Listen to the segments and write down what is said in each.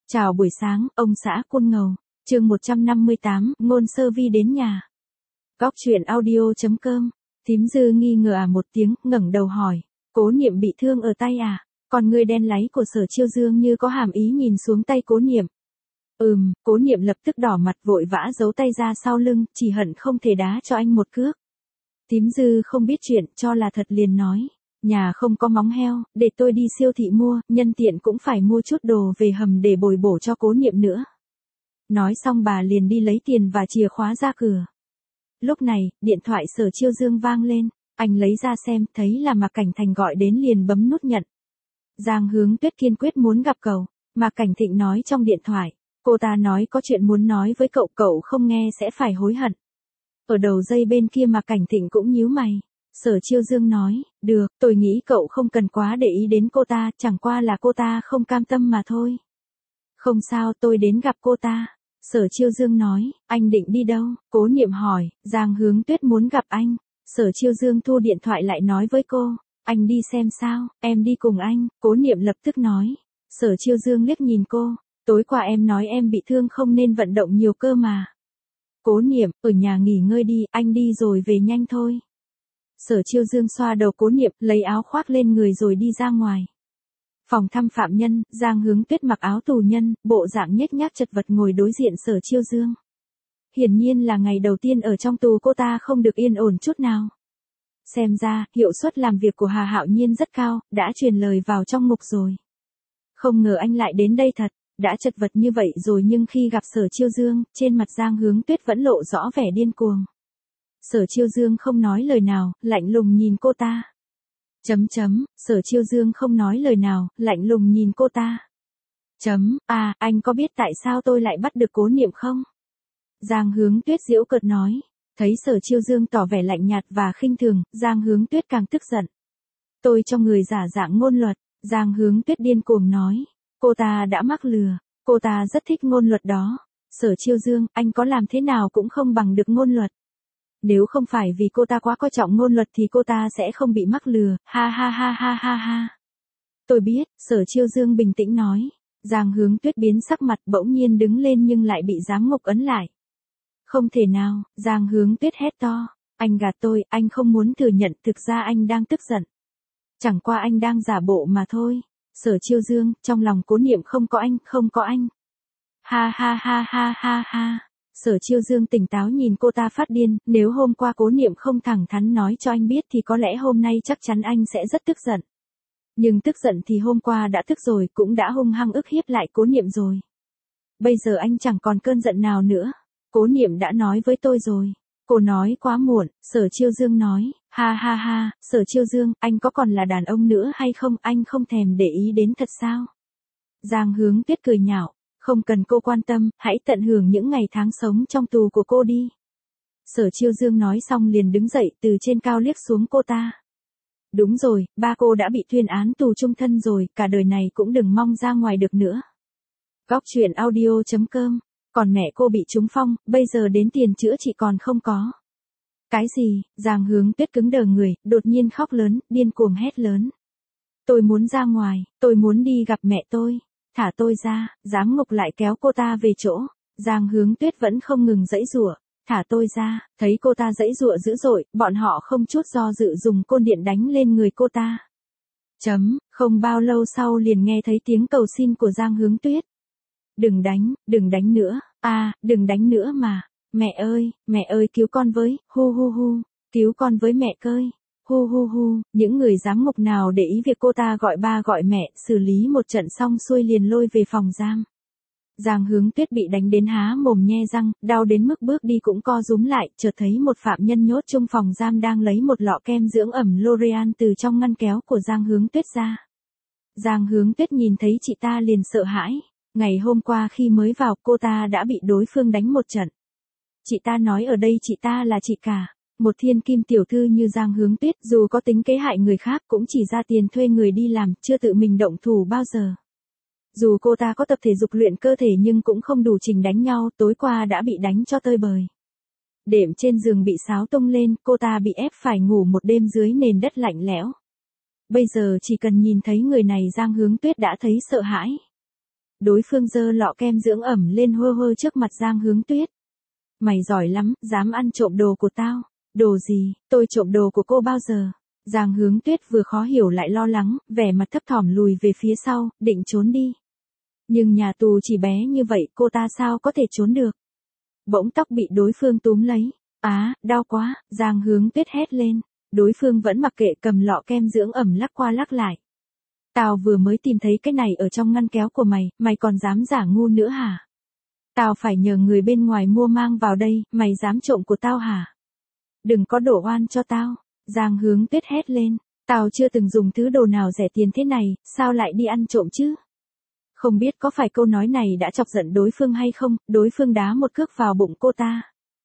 Chào buổi sáng, ông xã Côn Ngầu. Chương 158, Ngôn Sơ Vi đến nhà. Góc truyện audio.com. Thím Dư nghi ngờ một tiếng, ngẩng đầu hỏi, Cố Niệm bị thương ở tay à? Còn người đen láy của Sở Chiêu Dương như có hàm ý nhìn xuống tay Cố Niệm. Cố Niệm lập tức đỏ mặt vội vã giấu tay ra sau lưng, chỉ hận không thể đá cho anh một cước. Thím Dư không biết chuyện, cho là thật liền nói, nhà không có móng heo, để tôi đi siêu thị mua, nhân tiện cũng phải mua chút đồ về hầm để bồi bổ cho Cố Niệm nữa. Nói xong bà liền đi lấy tiền và chìa khóa ra cửa. Lúc này, điện thoại Sở Chiêu Dương vang lên, anh lấy ra xem, thấy là Mạc Cảnh Thành gọi đến liền bấm nút nhận. Giang Hướng Tuyết kiên quyết muốn gặp cậu, Mạc Cảnh Thịnh nói trong điện thoại, cô ta nói có chuyện muốn nói với cậu, cậu không nghe sẽ phải hối hận. Ở đầu dây bên kia Mạc Cảnh Thịnh cũng nhíu mày. Sở Chiêu Dương nói, được, tôi nghĩ cậu không cần quá để ý đến cô ta, chẳng qua là cô ta không cam tâm mà thôi. Không sao, tôi đến gặp cô ta. Sở Chiêu Dương nói, anh định đi đâu? Cố Niệm hỏi, Giang Hướng Tuyết muốn gặp anh. Sở Chiêu Dương thu điện thoại lại nói với cô, anh đi xem sao, em đi cùng anh. Cố Niệm lập tức nói. Sở Chiêu Dương liếc nhìn cô, tối qua em nói em bị thương không nên vận động nhiều cơ mà. Cố Niệm, ở nhà nghỉ ngơi đi, anh đi rồi về nhanh thôi. Sở Chiêu Dương xoa đầu Cố Niệm, lấy áo khoác lên người rồi đi ra ngoài. Phòng thăm phạm nhân, Giang Hướng Tuyết mặc áo tù nhân, bộ dạng nhếch nhác chật vật ngồi đối diện Sở Chiêu Dương. Hiển nhiên là ngày đầu tiên ở trong tù cô ta không được yên ổn chút nào. Xem ra, hiệu suất làm việc của Hà Hạo Nhiên rất cao, đã truyền lời vào trong ngục rồi. Không ngờ anh lại đến đây thật, đã chật vật như vậy rồi nhưng khi gặp Sở Chiêu Dương, trên mặt Giang Hướng Tuyết vẫn lộ rõ vẻ điên cuồng. Sở Chiêu Dương không nói lời nào, lạnh lùng nhìn cô ta. Sở Chiêu Dương không nói lời nào, lạnh lùng nhìn cô ta. Anh có biết tại sao tôi lại bắt được Cố Niệm không? Giang Hướng Tuyết giễu cợt nói. Thấy Sở Chiêu Dương tỏ vẻ lạnh nhạt và khinh thường, Giang Hướng Tuyết càng tức giận. Tôi cho người giả dạng ngôn luật, Giang Hướng Tuyết điên cuồng nói. Cô ta đã mắc lừa, cô ta rất thích ngôn luật đó. Sở Chiêu Dương, anh có làm thế nào cũng không bằng được ngôn luật. Nếu không phải vì cô ta quá coi trọng ngôn luật thì cô ta sẽ không bị mắc lừa, ha ha ha ha ha ha. Tôi biết, Sở Chiêu Dương bình tĩnh nói. Giang Hướng Tuyết biến sắc mặt bỗng nhiên đứng lên nhưng lại bị giám ngục ấn lại. Không thể nào, Giang Hướng Tuyết hét to. Anh gạt tôi, anh không muốn thừa nhận thực ra anh đang tức giận. Chẳng qua anh đang giả bộ mà thôi. Sở Chiêu Dương, trong lòng Cố Niệm không có anh, không có anh. Ha ha ha ha ha ha. Sở Chiêu Dương tỉnh táo nhìn cô ta phát điên, nếu hôm qua Cố Niệm không thẳng thắn nói cho anh biết thì có lẽ hôm nay chắc chắn anh sẽ rất tức giận. Nhưng tức giận thì hôm qua đã tức rồi, cũng đã hung hăng ức hiếp lại Cố Niệm rồi. Bây giờ anh chẳng còn cơn giận nào nữa. Cố Niệm đã nói với tôi rồi. Cô nói quá muộn, Sở Chiêu Dương nói, ha ha ha, Sở Chiêu Dương, anh có còn là đàn ông nữa hay không, anh không thèm để ý đến thật sao? Giang Hướng Tuyết cười nhạo. Không cần cô quan tâm, hãy tận hưởng những ngày tháng sống trong tù của cô đi. Sở Chiêu Dương nói xong liền đứng dậy từ trên cao liếc xuống cô ta. Đúng rồi, ba cô đã bị tuyên án tù chung thân rồi, cả đời này cũng đừng mong ra ngoài được nữa. Góc truyện audio.com. Còn mẹ cô bị trúng phong, bây giờ đến tiền chữa trị còn không có. Cái gì? Giang Hướng Tuyết cứng đờ người, đột nhiên khóc lớn, điên cuồng hét lớn. Tôi muốn ra ngoài, tôi muốn đi gặp mẹ tôi. Thả tôi ra, giám ngục lại kéo cô ta về chỗ. Giang Hướng Tuyết vẫn không ngừng giãy giụa. Thả tôi ra, thấy cô ta giãy giụa dữ dội, bọn họ không chút do dự dùng côn điện đánh lên người cô ta. Không bao lâu sau liền nghe thấy tiếng cầu xin của Giang Hướng Tuyết. Đừng đánh nữa, đừng đánh nữa mà. Mẹ ơi cứu con với, hu hu hu, cứu con với mẹ ơi. Hu hu hu, những người giám ngục nào để ý việc cô ta gọi ba gọi mẹ, xử lý một trận xong xuôi liền lôi về phòng giam. Giang Hướng Tuyết bị đánh đến há mồm nhe răng, đau đến mức bước đi cũng co rúm lại, chợt thấy một phạm nhân nhốt trong phòng giam đang lấy một lọ kem dưỡng ẩm L'Oreal từ trong ngăn kéo của Giang Hướng Tuyết ra. Giang Hướng Tuyết nhìn thấy chị ta liền sợ hãi. Ngày hôm qua khi mới vào cô ta đã bị đối phương đánh một trận. Chị ta nói ở đây chị ta là chị cả. Một thiên kim tiểu thư như Giang Hướng Tuyết dù có tính kế hại người khác cũng chỉ ra tiền thuê người đi làm, chưa tự mình động thủ bao giờ. Dù cô ta có tập thể dục luyện cơ thể nhưng cũng không đủ trình đánh nhau, tối qua đã bị đánh cho tơi bời. Đệm trên giường bị xáo tung lên, cô ta bị ép phải ngủ một đêm dưới nền đất lạnh lẽo. Bây giờ chỉ cần nhìn thấy người này Giang Hướng Tuyết đã thấy sợ hãi. Đối phương giơ lọ kem dưỡng ẩm lên hơ hơ trước mặt Giang Hướng Tuyết. Mày giỏi lắm, dám ăn trộm đồ của tao. Đồ gì, tôi trộm đồ của cô bao giờ? Giang Hướng Tuyết vừa khó hiểu lại lo lắng, vẻ mặt thấp thỏm lùi về phía sau, định trốn đi. Nhưng nhà tù chỉ bé như vậy, cô ta sao có thể trốn được? Bỗng tóc bị đối phương túm lấy. Á, đau quá, Giang Hướng Tuyết hét lên. Đối phương vẫn mặc kệ, cầm lọ kem dưỡng ẩm lắc qua lắc lại. Tao vừa mới tìm thấy cái này ở trong ngăn kéo của mày, mày còn dám giả ngu nữa hả? Tao phải nhờ người bên ngoài mua mang vào đây, mày dám trộm của tao hả? Đừng có đổ oan cho tao. Giang Hướng Tuyết hét lên. Tao chưa từng dùng thứ đồ nào rẻ tiền thế này, sao lại đi ăn trộm chứ? Không biết có phải câu nói này đã chọc giận đối phương hay không, đối phương đá một cước vào bụng cô ta.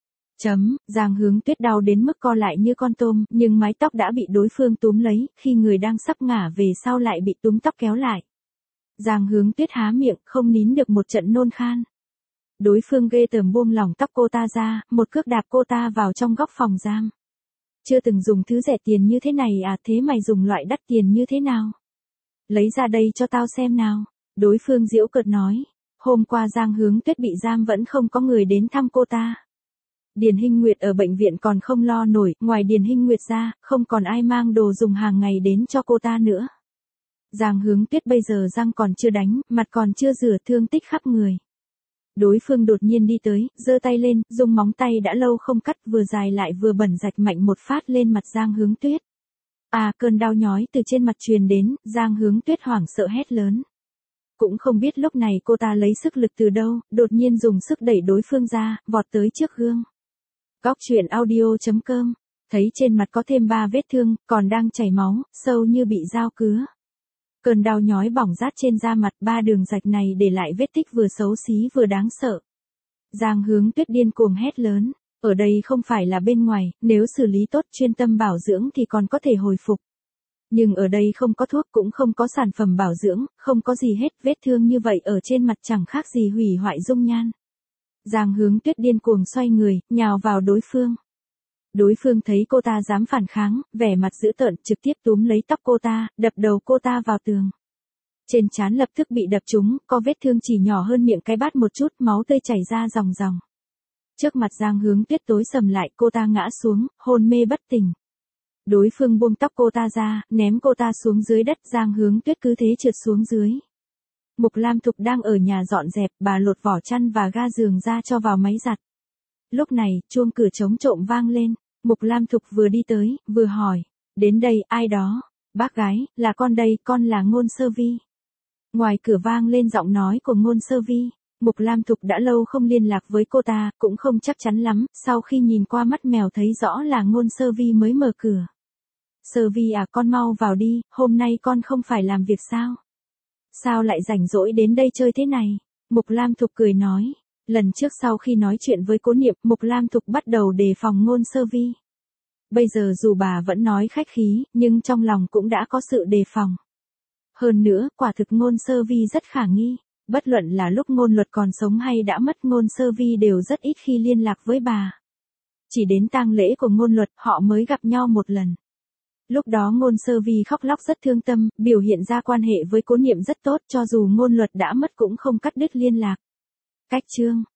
Giang Hướng Tuyết đau đến mức co lại như con tôm, nhưng mái tóc đã bị đối phương túm lấy, khi người đang sắp ngả về sau lại bị túm tóc kéo lại. Giang Hướng Tuyết há miệng, không nín được một trận nôn khan. Đối phương ghê tởm buông lỏng tóc cô ta ra, một cước đạp cô ta vào trong góc phòng giam. Chưa từng dùng thứ rẻ tiền như thế này à, thế mày dùng loại đắt tiền như thế nào? Lấy ra đây cho tao xem nào. Đối phương giễu cợt nói. Hôm qua Giang Hướng Tuyết bị giam vẫn không có người đến thăm cô ta. Điền Hinh Nguyệt ở bệnh viện còn không lo nổi, ngoài Điền Hinh Nguyệt ra, không còn ai mang đồ dùng hàng ngày đến cho cô ta nữa. Giang Hướng Tuyết bây giờ răng còn chưa đánh, mặt còn chưa rửa, thương tích khắp người. Đối phương đột nhiên đi tới, giơ tay lên, dùng móng tay đã lâu không cắt, vừa dài lại vừa bẩn rạch mạnh một phát lên mặt Giang Hướng Tuyết. À, cơn đau nhói từ trên mặt truyền đến, Giang Hướng Tuyết hoảng sợ hét lớn. Cũng không biết lúc này cô ta lấy sức lực từ đâu, đột nhiên dùng sức đẩy đối phương ra, vọt tới trước gương. Góc truyện audio.com, thấy trên mặt có thêm 3 vết thương, còn đang chảy máu, sâu như bị dao cứa. Cơn đau nhói bỏng rát trên da mặt, 3 đường rạch này để lại vết tích vừa xấu xí vừa đáng sợ. Giang Hướng Tuyết điên cuồng hét lớn, ở đây không phải là bên ngoài, nếu xử lý tốt chuyên tâm bảo dưỡng thì còn có thể hồi phục. Nhưng ở đây không có thuốc cũng không có sản phẩm bảo dưỡng, không có gì hết, vết thương như vậy ở trên mặt chẳng khác gì hủy hoại dung nhan. Giang Hướng Tuyết điên cuồng xoay người, nhào vào đối phương. Đối phương thấy cô ta dám phản kháng, vẻ mặt dữ tợn, trực tiếp túm lấy tóc cô ta, đập đầu cô ta vào tường. Trên trán lập tức bị đập trúng, có vết thương chỉ nhỏ hơn miệng cái bát một chút, máu tươi chảy ra ròng ròng. Trước mặt Giang Hướng Tuyết tối sầm lại, cô ta ngã xuống, hôn mê bất tỉnh. Đối phương buông tóc cô ta ra, ném cô ta xuống dưới đất, Giang Hướng Tuyết cứ thế trượt xuống dưới. Mục Lam Thục đang ở nhà dọn dẹp, bà lột vỏ chăn và ga giường ra cho vào máy giặt. Lúc này, chuông cửa trống trộm vang lên, Mục Lam Thục vừa đi tới, vừa hỏi, đến đây, ai đó? Bác gái, là con đây, con là Ngôn Sơ Vi. Ngoài cửa vang lên giọng nói của Ngôn Sơ Vi. Mục Lam Thục đã lâu không liên lạc với cô ta, cũng không chắc chắn lắm, sau khi nhìn qua mắt mèo thấy rõ là Ngôn Sơ Vi mới mở cửa. Sơ Vi à, con mau vào đi, hôm nay con không phải làm việc sao? Sao lại rảnh rỗi đến đây chơi thế này? Mục Lam Thục cười nói. Lần trước sau khi nói chuyện với Cố Niệm, Mục Lam Thục bắt đầu đề phòng Ngôn Sơ Vi. Bây giờ dù bà vẫn nói khách khí, nhưng trong lòng cũng đã có sự đề phòng. Hơn nữa, quả thực Ngôn Sơ Vi rất khả nghi. Bất luận là lúc Ngôn Luật còn sống hay đã mất, Ngôn Sơ Vi đều rất ít khi liên lạc với bà. Chỉ đến tang lễ của Ngôn Luật họ mới gặp nhau một lần. Lúc đó Ngôn Sơ Vi khóc lóc rất thương tâm, biểu hiện ra quan hệ với Cố Niệm rất tốt, cho dù Ngôn Luật đã mất cũng không cắt đứt liên lạc. Cách chương